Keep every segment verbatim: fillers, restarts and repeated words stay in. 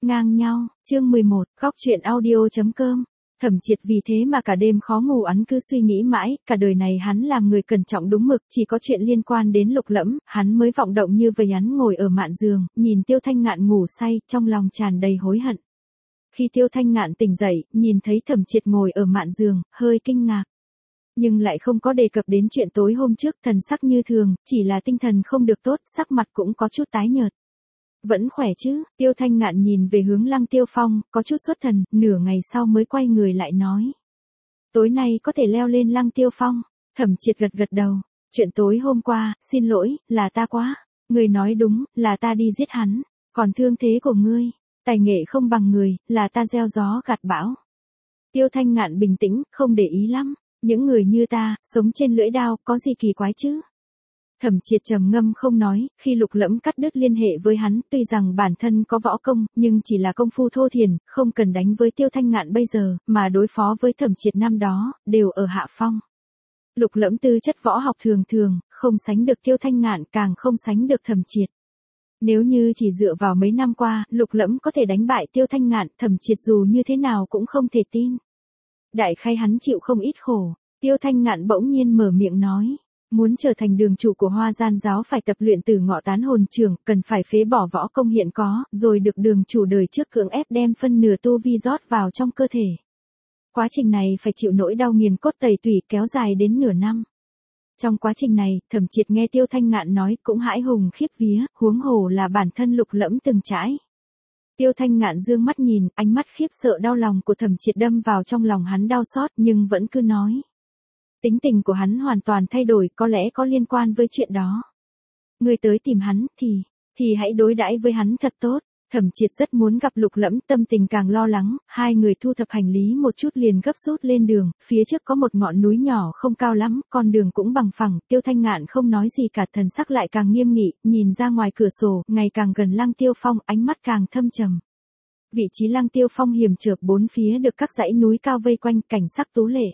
Ngang nhau, chương mười một, góc truyện audio.com. Thẩm Triệt vì thế mà cả đêm khó ngủ, hắn cứ suy nghĩ mãi, cả đời này hắn làm người cẩn trọng đúng mực, chỉ có chuyện liên quan đến Lục Lẫm, hắn mới vọng động như vậy. Hắn ngồi ở mạn giường, nhìn Tiêu Thanh Ngạn ngủ say, trong lòng tràn đầy hối hận. Khi Tiêu Thanh Ngạn tỉnh dậy, nhìn thấy Thẩm Triệt ngồi ở mạn giường, hơi kinh ngạc. Nhưng lại không có đề cập đến chuyện tối hôm trước, thần sắc như thường, chỉ là tinh thần không được tốt, sắc mặt cũng có chút tái nhợt. Vẫn khỏe chứ? Tiêu Thanh Ngạn nhìn về hướng Lăng Tiêu Phong, có chút xuất thần, nửa ngày sau mới quay người lại nói. Tối nay có thể leo lên Lăng Tiêu Phong. Thẩm Triệt gật gật đầu. Chuyện tối hôm qua, xin lỗi, là ta quá. Người nói đúng, là ta đi giết hắn. Còn thương thế của ngươi, tài nghệ không bằng người, là ta gieo gió gặt bão. Tiêu Thanh Ngạn bình tĩnh, không để ý lắm. Những người như ta, sống trên lưỡi đao, có gì kỳ quái chứ? Thẩm Triệt trầm ngâm không nói, khi Lục Lẫm cắt đứt liên hệ với hắn, tuy rằng bản thân có võ công, nhưng chỉ là công phu thô thiển, không cần đánh với Tiêu Thanh Ngạn bây giờ, mà đối phó với Thẩm Triệt năm đó, đều ở hạ phong. Lục Lẫm tư chất võ học thường thường, không sánh được Tiêu Thanh Ngạn, càng không sánh được Thẩm Triệt. Nếu như chỉ dựa vào mấy năm qua, Lục Lẫm có thể đánh bại Tiêu Thanh Ngạn, Thẩm Triệt dù như thế nào cũng không thể tin. Đại khái hắn chịu không ít khổ. Tiêu Thanh Ngạn bỗng nhiên mở miệng nói. Muốn trở thành đường chủ của Hoa Gian giáo phải tập luyện từ ngọ tán hồn trưởng, cần phải phế bỏ võ công hiện có, rồi được đường chủ đời trước cưỡng ép đem phân nửa tu vi rót vào trong cơ thể. Quá trình này phải chịu nỗi đau nghiền cốt tẩy tủy kéo dài đến nửa năm. Trong quá trình này, Thẩm Triệt nghe Tiêu Thanh Ngạn nói cũng hãi hùng khiếp vía, huống hồ là bản thân Lục Lẫm từng trải. Tiêu Thanh Ngạn dương mắt nhìn, ánh mắt khiếp sợ đau lòng của Thẩm Triệt đâm vào trong lòng hắn đau xót nhưng vẫn cứ nói. Tính tình của hắn hoàn toàn thay đổi, có lẽ có liên quan với chuyện đó. Ngươi tới tìm hắn, thì, thì hãy đối đãi với hắn thật tốt. Thẩm Triệt rất muốn gặp Lục Lẫm, tâm tình càng lo lắng, hai người thu thập hành lý một chút liền gấp rút lên đường, phía trước có một ngọn núi nhỏ không cao lắm, con đường cũng bằng phẳng, Tiêu Thanh Ngạn không nói gì cả, thần sắc lại càng nghiêm nghị, nhìn ra ngoài cửa sổ, ngày càng gần Lăng Tiêu Phong, ánh mắt càng thâm trầm. Vị trí Lăng Tiêu Phong hiểm trở, bốn phía được các dãy núi cao vây quanh, cảnh sắc tú lệ.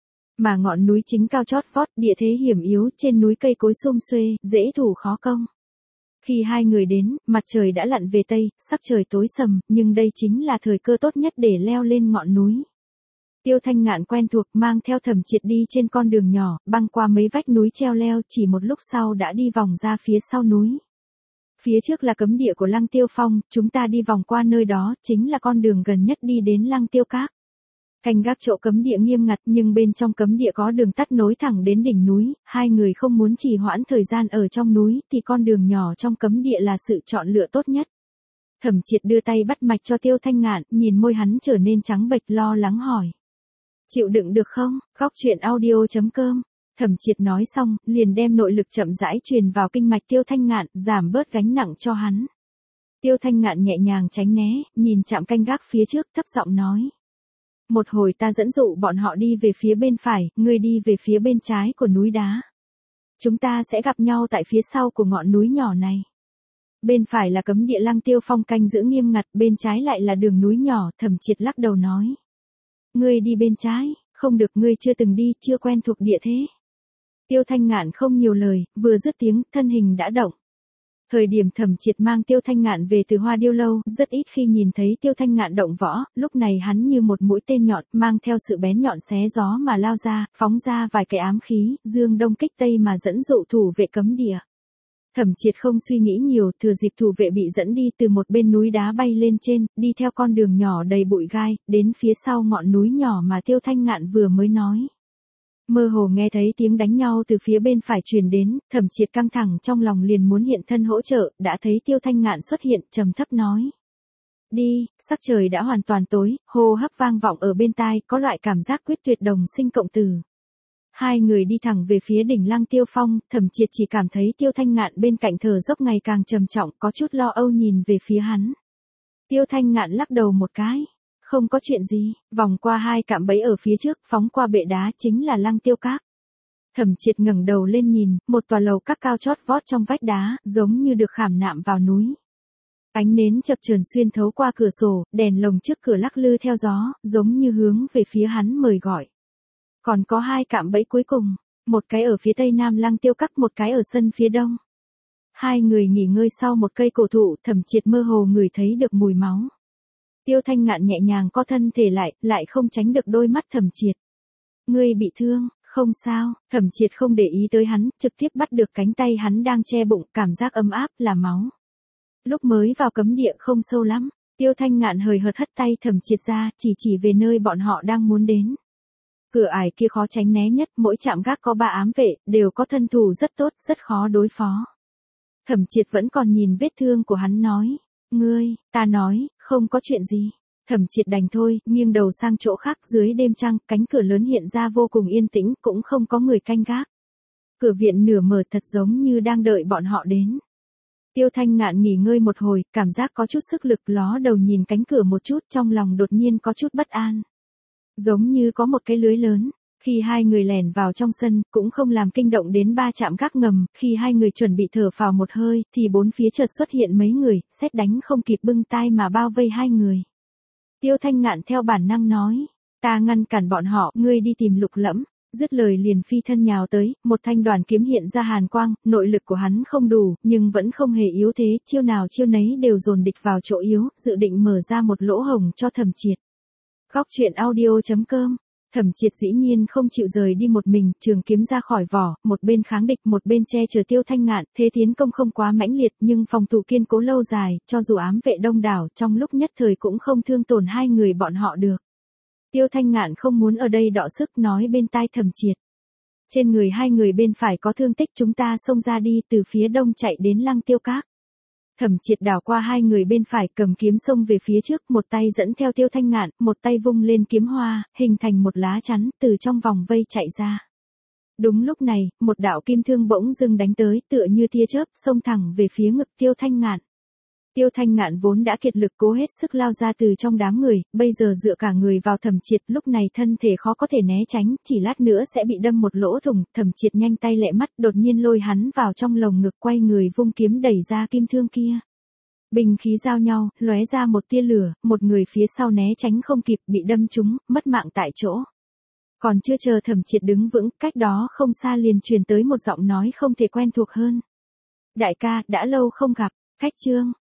Mà ngọn núi chính cao chót vót, địa thế hiểm yếu, trên núi cây cối sum xuê, dễ thủ khó công. Khi hai người đến, mặt trời đã lặn về tây, sắc trời tối sầm, nhưng đây chính là thời cơ tốt nhất để leo lên ngọn núi. Tiêu Thanh Ngạn quen thuộc, mang theo Thẩm Triệt đi trên con đường nhỏ, băng qua mấy vách núi treo leo, chỉ một lúc sau đã đi vòng ra phía sau núi. Phía trước là cấm địa của Lăng Tiêu Phong, chúng ta đi vòng qua nơi đó, chính là con đường gần nhất đi đến Lăng Tiêu Các. Canh gác chỗ cấm địa nghiêm ngặt, nhưng bên trong cấm địa có đường tắt nối thẳng đến đỉnh núi, hai người không muốn trì hoãn thời gian ở trong núi, thì con đường nhỏ trong cấm địa là sự chọn lựa tốt nhất. Thẩm Triệt đưa tay bắt mạch cho Tiêu Thanh Ngạn, nhìn môi hắn trở nên trắng bệch, lo lắng hỏi. Chịu đựng được không? Góc truyện audio.com. Thẩm Triệt nói xong, liền đem nội lực chậm rãi truyền vào kinh mạch Tiêu Thanh Ngạn, giảm bớt gánh nặng cho hắn. Tiêu Thanh Ngạn nhẹ nhàng tránh né, nhìn chạm canh gác phía trước, thấp giọng nói. Một hồi ta dẫn dụ bọn họ đi về phía bên phải, ngươi đi về phía bên trái của núi đá. Chúng ta sẽ gặp nhau tại phía sau của ngọn núi nhỏ này. Bên phải là cấm địa Lăng Tiêu Phong canh giữ nghiêm ngặt, bên trái lại là đường núi nhỏ, Thẩm Triệt lắc đầu nói. Ngươi đi bên trái, không được, ngươi chưa từng đi, chưa quen thuộc địa thế. Tiêu Thanh Ngạn không nhiều lời, vừa dứt tiếng, thân hình đã động. Thời điểm Thẩm Triệt mang Tiêu Thanh Ngạn về từ Hoa Điêu Lâu, rất ít khi nhìn thấy Tiêu Thanh Ngạn động võ, lúc này hắn như một mũi tên nhọn, mang theo sự bén nhọn xé gió mà lao ra, phóng ra vài cái ám khí, dương đông kích tây mà dẫn dụ thủ vệ cấm địa. Thẩm Triệt không suy nghĩ nhiều, thừa dịp thủ vệ bị dẫn đi từ một bên núi đá bay lên trên, đi theo con đường nhỏ đầy bụi gai, đến phía sau ngọn núi nhỏ mà Tiêu Thanh Ngạn vừa mới nói. Mơ hồ nghe thấy tiếng đánh nhau từ phía bên phải truyền đến, Thẩm Triệt căng thẳng trong lòng liền muốn hiện thân hỗ trợ, đã thấy Tiêu Thanh Ngạn xuất hiện, trầm thấp nói. Đi, sắc trời đã hoàn toàn tối, hô hấp vang vọng ở bên tai, có loại cảm giác quyết tuyệt đồng sinh cộng tử. Hai người đi thẳng về phía đỉnh Lăng Tiêu Phong, Thẩm Triệt chỉ cảm thấy Tiêu Thanh Ngạn bên cạnh thở dốc ngày càng trầm trọng, có chút lo âu nhìn về phía hắn. Tiêu Thanh Ngạn lắc đầu một cái. Không có chuyện gì, vòng qua hai cạm bẫy ở phía trước, phóng qua bệ đá chính là Lăng Tiêu Các. Thẩm Triệt ngẩng đầu lên nhìn, một tòa lầu các cao chót vót trong vách đá, giống như được khảm nạm vào núi. Ánh nến chập chờn xuyên thấu qua cửa sổ, đèn lồng trước cửa lắc lư theo gió, giống như hướng về phía hắn mời gọi. Còn có hai cạm bẫy cuối cùng, một cái ở phía tây nam Lăng Tiêu Các, một cái ở sân phía đông. Hai người nghỉ ngơi sau một cây cổ thụ, Thẩm Triệt mơ hồ ngửi thấy được mùi máu. Tiêu Thanh Ngạn nhẹ nhàng co thân thể lại, lại không tránh được đôi mắt Thẩm Triệt. Ngươi bị thương, không sao, Thẩm Triệt không để ý tới hắn, trực tiếp bắt được cánh tay hắn đang che bụng, cảm giác ấm áp, là máu. Lúc mới vào cấm địa không sâu lắm, Tiêu Thanh Ngạn hời hợt hất tay Thẩm Triệt ra, chỉ chỉ về nơi bọn họ đang muốn đến. Cửa ải kia khó tránh né nhất, mỗi trạm gác có ba ám vệ, đều có thân thủ rất tốt, rất khó đối phó. Thẩm Triệt vẫn còn nhìn vết thương của hắn nói, ngươi, ta nói, không có chuyện gì. Thẩm Triệt đành thôi, nghiêng đầu sang chỗ khác, dưới đêm trăng, cánh cửa lớn hiện ra vô cùng yên tĩnh, cũng không có người canh gác. Cửa viện nửa mở thật giống như đang đợi bọn họ đến. Tiêu Thanh Ngạn nghỉ ngơi một hồi, cảm giác có chút sức lực, ló đầu nhìn cánh cửa một chút, trong lòng đột nhiên có chút bất an. Giống như có một cái lưới lớn. Khi hai người lẻn vào trong sân, cũng không làm kinh động đến ba trạm gác ngầm, khi hai người chuẩn bị thở phào một hơi, thì bốn phía chợt xuất hiện mấy người, sét đánh không kịp bưng tai mà bao vây hai người. Tiêu Thanh Ngạn theo bản năng nói, ta ngăn cản bọn họ, ngươi đi tìm Lục Lẫm. Dứt lời liền phi thân nhào tới, một thanh đoàn kiếm hiện ra hàn quang, nội lực của hắn không đủ, nhưng vẫn không hề yếu thế, chiêu nào chiêu nấy đều dồn địch vào chỗ yếu, dự định mở ra một lỗ hổng cho Thẩm Triệt. Góc truyện audio chấm com. Thẩm Triệt dĩ nhiên không chịu rời đi một mình, trường kiếm ra khỏi vỏ, một bên kháng địch, một bên che chở Tiêu Thanh Ngạn, thế tiến công không quá mãnh liệt, nhưng phòng thủ kiên cố lâu dài, cho dù ám vệ đông đảo, trong lúc nhất thời cũng không thương tổn hai người bọn họ được. Tiêu Thanh Ngạn không muốn ở đây đọ sức, nói bên tai Thẩm Triệt. Trên người hai người bên phải có thương tích, chúng ta xông ra đi, từ phía đông chạy đến Lăng Tiêu Các. Thẩm Triệt đảo qua hai người bên phải, cầm kiếm xông về phía trước, một tay dẫn theo Tiêu Thanh Ngạn, một tay vung lên kiếm hoa, hình thành một lá chắn, từ trong vòng vây chạy ra. Đúng lúc này, một đạo kim thương bỗng dưng đánh tới, tựa như tia chớp, xông thẳng về phía ngực Tiêu Thanh Ngạn. Tiêu Thanh Ngạn vốn đã kiệt lực, cố hết sức lao ra từ trong đám người, bây giờ dựa cả người vào Thẩm Triệt, lúc này thân thể khó có thể né tránh, chỉ lát nữa sẽ bị đâm một lỗ thủng. Thẩm Triệt nhanh tay lẹ mắt, đột nhiên lôi hắn vào trong lồng ngực, quay người vung kiếm đẩy ra kim thương kia. Binh khí giao nhau, lóe ra một tia lửa, một người phía sau né tránh không kịp, bị đâm trúng, mất mạng tại chỗ. Còn chưa chờ Thẩm Triệt đứng vững, cách đó không xa liền truyền tới một giọng nói không thể quen thuộc hơn. Đại ca, đã lâu không gặp. Khách Trương,